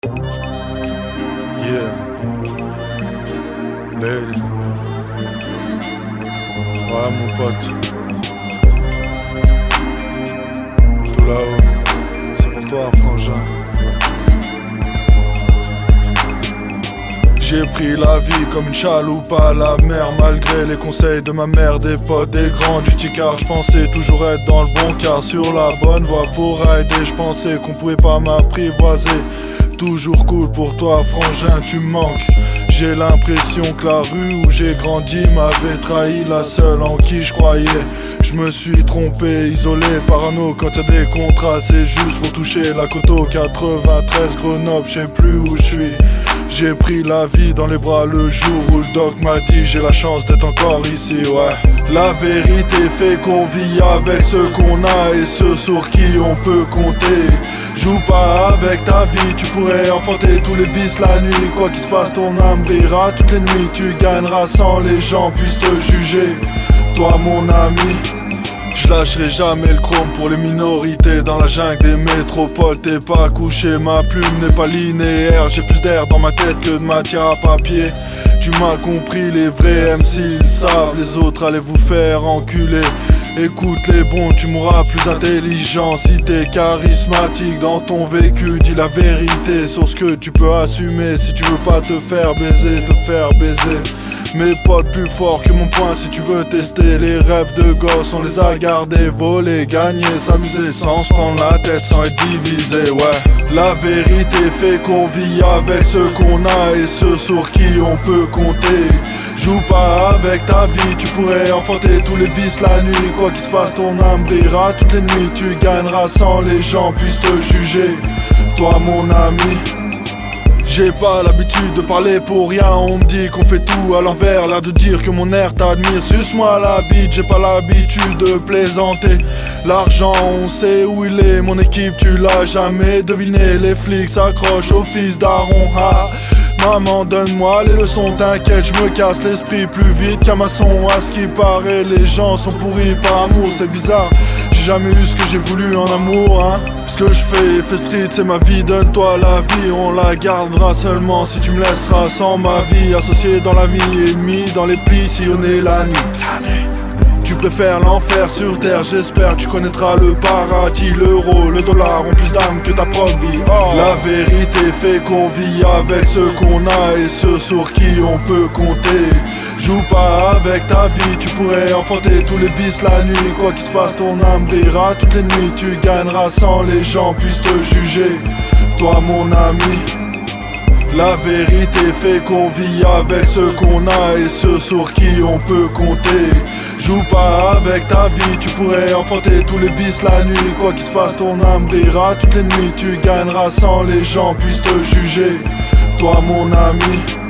Yeah, lady. Ouais, mon pote. Tout là-haut, c'est pour toi, frangin. J'ai pris la vie comme une chaloupe à la mer, malgré les conseils de ma mère, des potes, des grands du ticard. Je pensais toujours être dans le bon car sur la bonne voie pour aider. Je pensais qu'on pouvait pas m'apprivoiser. Toujours cool pour toi, frangin, tu me manques. J'ai l'impression que la rue où j'ai grandi m'avait trahi, la seule en qui je croyais. Je me suis trompé, isolé, parano. Quand y'a des contrats, c'est juste pour toucher la coteau. 93 Grenoble, je sais plus où je suis. J'ai pris la vie dans les bras le jour où le doc m'a dit j'ai la chance d'être encore ici, ouais. La vérité fait qu'on vit avec ce qu'on a et ceux sur qui on peut compter. Joue pas avec ta vie, tu pourrais enfanter tous les vices la nuit. Quoi qu'il se passe, ton âme brillera toutes les nuits. Tu gagneras sans les gens puissent te juger. Toi mon ami, je lâcherai jamais le chrome pour les minorités. Dans la jungle des métropoles, t'es pas couché, ma plume n'est pas linéaire. J'ai plus d'air dans ma tête que de matière à papier. Tu m'as compris, les vrais MC ils savent, les autres allez vous faire enculer. Écoute les bons, tu mourras plus intelligent. Si t'es charismatique dans ton vécu, dis la vérité sur ce que tu peux assumer. Si tu veux pas te faire baiser, te faire baiser. Mes potes plus forts que mon poing si tu veux tester. Les rêves de gosse, on les a gardés, volés, gagnés, s'amuser sans se prendre la tête, sans être divisé, ouais. La vérité fait qu'on vit avec ce qu'on a et ceux sur qui on peut compter. Joue pas avec ta vie, tu pourrais enfanter tous les vices la nuit. Quoi qu'il se passe, ton âme brillera toutes les nuits. Tu gagneras sans les gens puissent te juger. Toi mon ami, j'ai pas l'habitude de parler pour rien. On me dit qu'on fait tout à l'envers, l'air de dire que mon air t'admire. Suce-moi la bite, j'ai pas l'habitude de plaisanter. L'argent, on sait où il est, mon équipe tu l'as jamais deviné. Les flics s'accrochent au fils d'Aaron, ha. Maman donne-moi les leçons, t'inquiète, je me casse l'esprit plus vite qu'un maçon. À ce qui paraît, les gens sont pourris par amour, c'est bizarre. J'ai jamais eu ce que j'ai voulu en amour, hein. Ce que je fais street, c'est ma vie, donne-toi la vie. On la gardera seulement si tu me laisseras sans ma vie. Associé dans la vie, ennemi dans les plis, sillonner la nuit. Tu préfères l'enfer sur terre, j'espère tu connaîtras le paradis. L'euro, le dollar ont plus d'âme que ta propre vie, oh. La vérité fait qu'on vit avec ce qu'on a et ceux sur qui on peut compter. Joue pas avec ta vie, tu pourrais enfanter tous les vices la nuit. Quoi qu'il se passe, ton âme brillera toutes les nuits. Tu gagneras sans les gens puissent te juger. Toi mon ami, la vérité fait qu'on vit avec ce qu'on a et ceux sur qui on peut compter. Joue pas avec ta vie, tu pourrais enfanter tous les vices la nuit. Quoi qu'il se passe, ton âme brillera toutes les nuits. Tu gagneras sans les gens puissent te juger. Toi mon ami.